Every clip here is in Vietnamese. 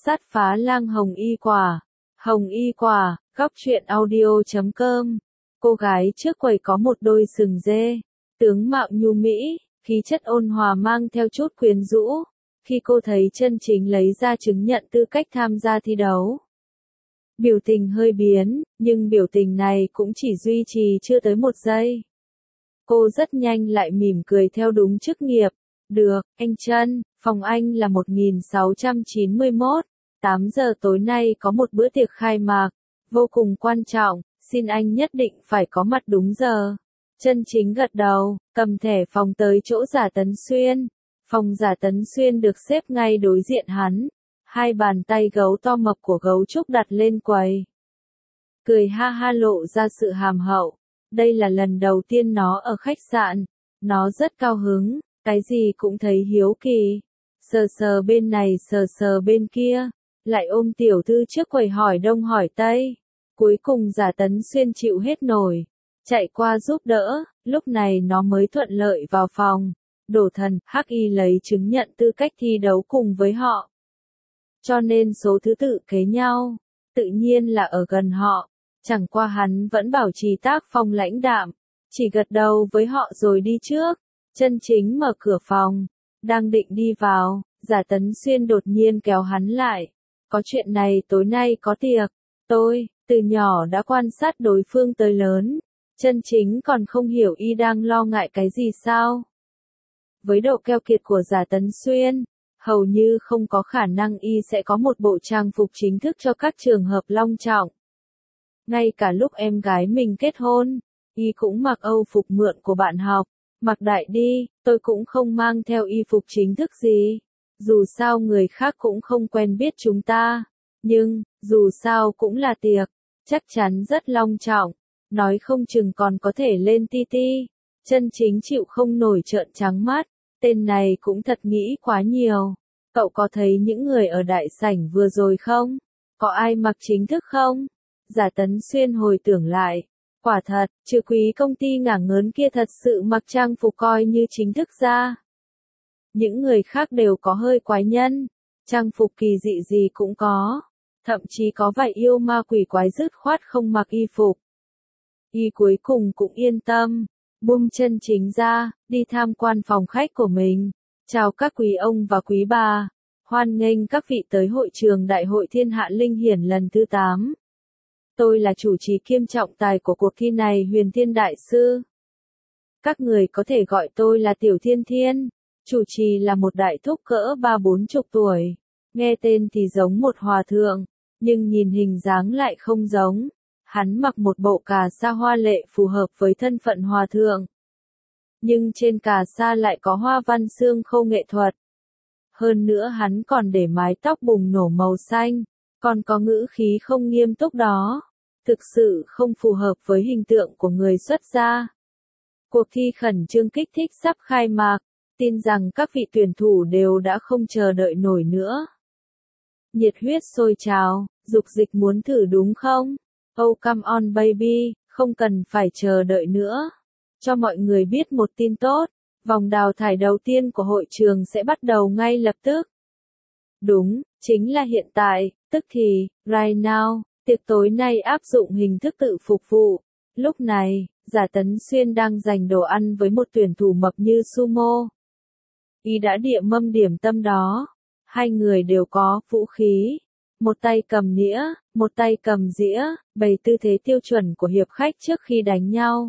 Sát phá lang hồng y quả. Hồng y quả, góc truyện audio.com. Cô gái trước quầy có một đôi sừng dê, tướng mạo nhu mỹ, khí chất ôn hòa mang theo chút quyến rũ. Khi cô thấy Chân Chính lấy ra chứng nhận tư cách tham gia thi đấu, biểu tình hơi biến, nhưng biểu tình này cũng chỉ duy trì chưa tới 1 giây. Cô rất nhanh lại mỉm cười theo đúng chức nghiệp. Được, anh Chân, phòng anh là 1691. 8 giờ tối nay có một bữa tiệc khai mạc, vô cùng quan trọng, xin anh nhất định phải có mặt đúng giờ. Chân Chính gật đầu, cầm thẻ phòng tới chỗ Giả Tấn Xuyên. Phòng Giả Tấn Xuyên được xếp ngay đối diện hắn. Hai bàn tay gấu to mập của gấu trúc đặt lên quầy. Cười ha ha lộ ra sự hàm hậu. Đây là lần đầu tiên nó ở khách sạn. Nó rất cao hứng, cái gì cũng thấy hiếu kỳ. Sờ sờ bên này sờ sờ bên kia. Lại ôm tiểu thư trước quầy hỏi đông hỏi tây. Cuối cùng Giả Tấn Xuyên chịu hết nổi. Chạy qua giúp đỡ, lúc này nó mới thuận lợi vào phòng. Đổ thần, Hắc Y lấy chứng nhận tư cách thi đấu cùng với họ. Cho nên số thứ tự kế nhau, tự nhiên là ở gần họ. Chẳng qua hắn vẫn bảo trì tác phong lãnh đạm, chỉ gật đầu với họ rồi đi trước. Chân Chính mở cửa phòng, đang định đi vào, Giả Tấn Xuyên đột nhiên kéo hắn lại. Có chuyện này tối nay có tiệc, tôi, từ nhỏ đã quan sát đối phương tới lớn. Chân Chính còn không hiểu y đang lo ngại cái gì sao. Với độ keo kiệt của Giả Tấn Xuyên, hầu như không có khả năng y sẽ có một bộ trang phục chính thức cho các trường hợp long trọng. Ngay cả lúc em gái mình kết hôn, y cũng mặc Âu phục mượn của bạn học. Mặc đại đi, tôi cũng không mang theo y phục chính thức gì. Dù sao người khác cũng không quen biết chúng ta. Nhưng, dù sao cũng là tiệc, chắc chắn rất long trọng. Nói không chừng còn có thể lên TT. Chân Chính chịu không nổi trợn trắng mắt. Tên này cũng thật nghĩ quá nhiều. Cậu có thấy những người ở đại sảnh vừa rồi không? Có ai mặc chính thức không? Giả Tấn Xuyên hồi tưởng lại. Quả thật, trừ quý công ty ngả ngớn kia thật sự mặc trang phục coi như chính thức ra. Những người khác đều có hơi quái nhân. Trang phục kỳ dị gì cũng có. Thậm chí có vài yêu ma quỷ quái dứt khoát không mặc y phục. Y cuối cùng cũng yên tâm. Buông Chân Chính ra, đi tham quan phòng khách của mình. Chào các quý ông và quý bà. Hoan nghênh các vị tới hội trường Đại hội Thiên Hạ Linh Hiển lần thứ 8. Tôi là chủ trì kiêm trọng tài của cuộc thi này Huyền Thiên Đại Sư. Các người có thể gọi tôi là Tiểu Thiên Thiên. Chủ trì là một đại thúc cỡ 30-40 tuổi. Nghe tên thì giống một hòa thượng, nhưng nhìn hình dáng lại không giống. Hắn mặc một bộ cà sa hoa lệ phù hợp với thân phận hòa thượng. Nhưng trên cà sa lại có hoa văn xương khâu nghệ thuật. Hơn nữa hắn còn để mái tóc bùng nổ màu xanh, còn có ngữ khí không nghiêm túc đó. Thực sự không phù hợp với hình tượng của người xuất gia. Cuộc thi khẩn trương kích thích sắp khai mạc, tin rằng các vị tuyển thủ đều đã không chờ đợi nổi nữa. Nhiệt huyết sôi trào, dục dịch muốn thử đúng không? Oh come on baby, không cần phải chờ đợi nữa. Cho mọi người biết một tin tốt, vòng đào thải đầu tiên của hội trường sẽ bắt đầu ngay lập tức. Đúng, chính là hiện tại, tức thì, right now, tiệc tối nay áp dụng hình thức tự phục vụ. Lúc này, Giả Tấn Xuyên đang giành đồ ăn với một tuyển thủ mập như sumo. Y đã địa mâm điểm tâm đó. Hai người đều có vũ khí. Một tay cầm nĩa, một tay cầm dĩa, bày tư thế tiêu chuẩn của hiệp khách trước khi đánh nhau.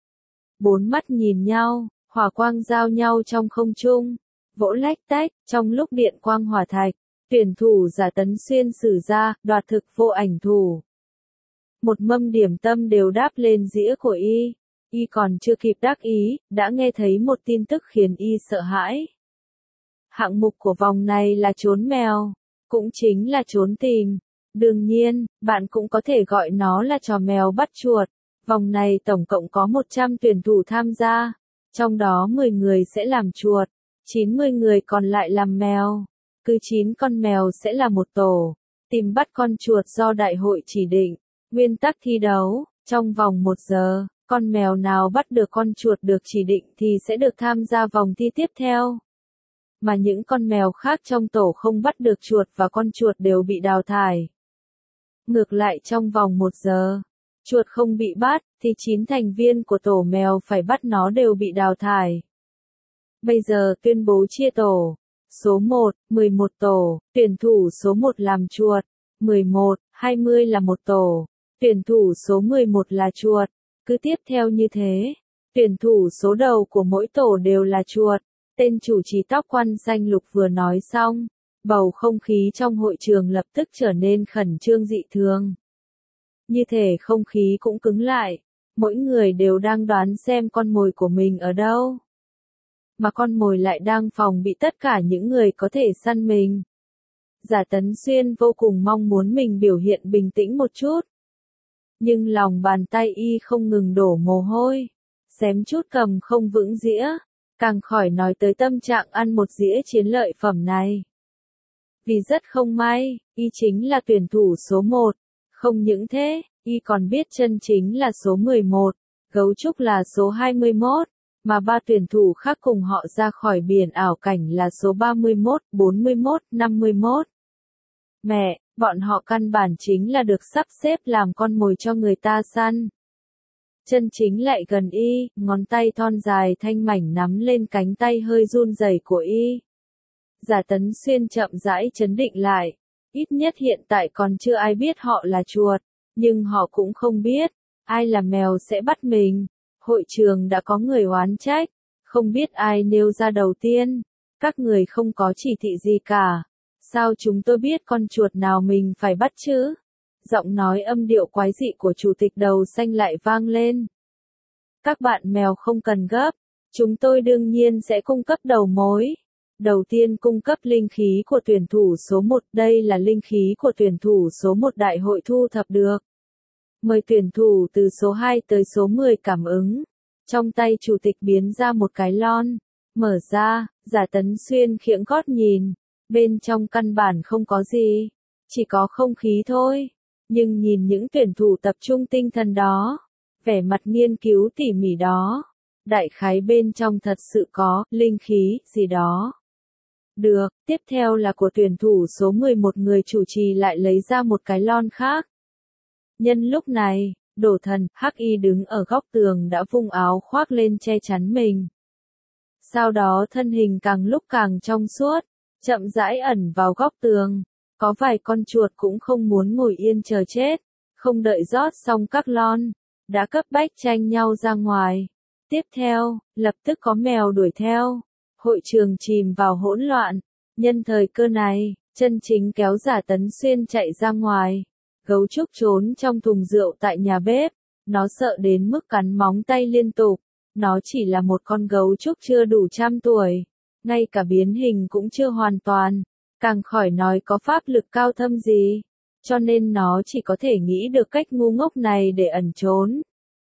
Bốn mắt nhìn nhau, hỏa quang giao nhau trong không trung, vỗ lách tách, trong lúc điện quang hỏa thạch, tuyển thủ Giả Tấn Xuyên sử ra, đoạt thực vô ảnh thủ. Một mâm điểm tâm đều đáp lên dĩa của y. Y còn chưa kịp đắc ý, đã nghe thấy một tin tức khiến y sợ hãi. Hạng mục của vòng này là trốn mèo, cũng chính là trốn tìm. Đương nhiên, bạn cũng có thể gọi nó là trò mèo bắt chuột. Vòng này tổng cộng có 100 tuyển thủ tham gia, trong đó 10 người sẽ làm chuột, 90 người còn lại làm mèo. Cứ 9 con mèo sẽ là một tổ, tìm bắt con chuột do đại hội chỉ định. Nguyên tắc thi đấu, trong vòng 1 giờ, con mèo nào bắt được con chuột được chỉ định thì sẽ được tham gia vòng thi tiếp theo. mà những con mèo khác trong tổ không bắt được chuột và con chuột đều bị đào thải. Ngược lại trong vòng 1 giờ, chuột không bị bắt, thì 9 thành viên của tổ mèo phải bắt nó đều bị đào thải. Bây giờ tuyên bố chia tổ. Số 1, 11 tổ, tuyển thủ số 1 làm chuột, 11, 20 là một tổ, tuyển thủ số 11 là chuột, cứ tiếp theo như thế. Tuyển thủ số đầu của mỗi tổ đều là chuột. Tên chủ trì tóc quăn xanh lục vừa nói xong, bầu không khí trong hội trường lập tức trở nên khẩn trương dị thường. Như thể không khí cũng cứng lại, mỗi người đều đang đoán xem con mồi của mình ở đâu. Mà con mồi lại đang phòng bị tất cả những người có thể săn mình. Giả Tấn Xuyên vô cùng mong muốn mình biểu hiện bình tĩnh một chút. Nhưng lòng bàn tay y không ngừng đổ mồ hôi, xém chút cầm không vững dĩa, càng khỏi nói tới tâm trạng ăn một dĩa chiến lợi phẩm này. Vì rất không may, y chính là tuyển thủ số 1, không những thế, y còn biết chân chính là số 11, gấu trúc là số 21. Mà 3 tuyển thủ khác cùng họ ra khỏi biển ảo cảnh là số 31, 41, 51. Mẹ, bọn họ căn bản chính là được sắp xếp làm con mồi cho người ta săn. Chân chính lại gần y, ngón tay thon dài thanh mảnh nắm lên cánh tay hơi run rẩy của y. Giả Tấn Xuyên chậm rãi trấn định lại, ít nhất hiện tại còn chưa ai biết họ là chuột, nhưng họ cũng không biết, ai là mèo sẽ bắt mình. Hội trường đã có người oán trách, không biết ai nêu ra đầu tiên, các người không có chỉ thị gì cả, sao chúng tôi biết con chuột nào mình phải bắt chứ? Giọng nói âm điệu quái dị của chủ tịch đầu xanh lại vang lên. Các bạn mèo không cần gấp, chúng tôi đương nhiên sẽ cung cấp đầu mối. Đầu tiên cung cấp linh khí của tuyển thủ số 1, đây là linh khí của tuyển thủ số 1 đại hội thu thập được. Mời tuyển thủ từ số 2 tới số 10 cảm ứng. Trong tay chủ tịch biến ra một cái lon. Mở ra, Giả Tấn Xuyên khiễng gót nhìn. Bên trong căn bản không có gì. Chỉ có không khí thôi. Nhưng nhìn những tuyển thủ tập trung tinh thần đó. Vẻ mặt nghiên cứu tỉ mỉ đó. Đại khái bên trong thật sự có linh khí gì đó. Được, tiếp theo là của tuyển thủ số 11, người chủ trì lại lấy ra một cái lon khác. Nhân lúc này, Đổ Thần, Hắc Y đứng ở góc tường đã vung áo khoác lên che chắn mình. Sau đó thân hình càng lúc càng trong suốt, chậm rãi ẩn vào góc tường. Có vài con chuột cũng không muốn ngồi yên chờ chết, không đợi rót xong các lon, đã cấp bách tranh nhau ra ngoài. Tiếp theo, lập tức có mèo đuổi theo. Hội trường chìm vào hỗn loạn. Nhân thời cơ này, chân chính kéo Giả Tấn Xuyên chạy ra ngoài. Gấu trúc trốn trong thùng rượu tại nhà bếp, nó sợ đến mức cắn móng tay liên tục. Nó chỉ là một con gấu trúc chưa đủ 100 tuổi, ngay cả biến hình cũng chưa hoàn toàn, càng khỏi nói có pháp lực cao thâm gì, cho nên nó chỉ có thể nghĩ được cách ngu ngốc này để ẩn trốn.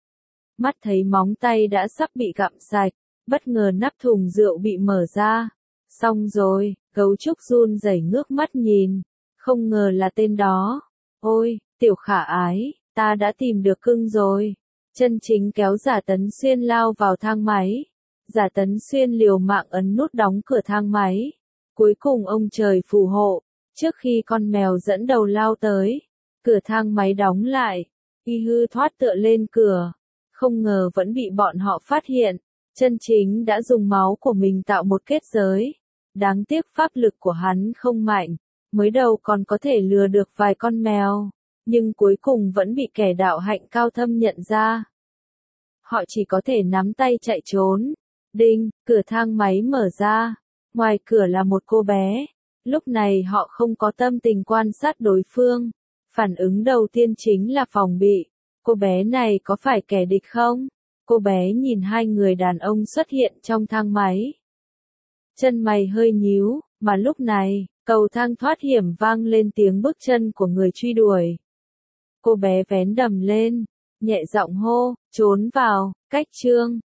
Mắt thấy móng tay đã sắp bị gặm sạch, bất ngờ nắp thùng rượu bị mở ra. Xong rồi, gấu trúc run rẩy ngước mắt nhìn, không ngờ là tên đó. Ôi, tiểu khả ái, ta đã tìm được cưng rồi. Chân chính kéo Giả Tấn Xuyên lao vào thang máy. Giả Tấn Xuyên liều mạng ấn nút đóng cửa thang máy. Cuối cùng ông trời phù hộ, trước khi con mèo dẫn đầu lao tới, cửa thang máy đóng lại, y hư thoát tựa lên cửa. Không ngờ vẫn bị bọn họ phát hiện, chân chính đã dùng máu của mình tạo một kết giới. Đáng tiếc pháp lực của hắn không mạnh, mới đầu còn có thể lừa được vài con mèo, nhưng cuối cùng vẫn bị kẻ đạo hạnh cao thâm nhận ra. Họ chỉ có thể nắm tay chạy trốn. Đinh, cửa thang máy mở ra. Ngoài cửa là một cô bé. Lúc này họ không có tâm tình quan sát đối phương. Phản ứng đầu tiên chính là phòng bị. Cô bé này có phải kẻ địch không? Cô bé nhìn hai người đàn ông xuất hiện trong thang máy. Chân mày hơi nhíu, mà lúc này, cầu thang thoát hiểm vang lên tiếng bước chân của người truy đuổi. Cô bé vén đầm lên, nhẹ giọng hô, trốn vào, cách chương.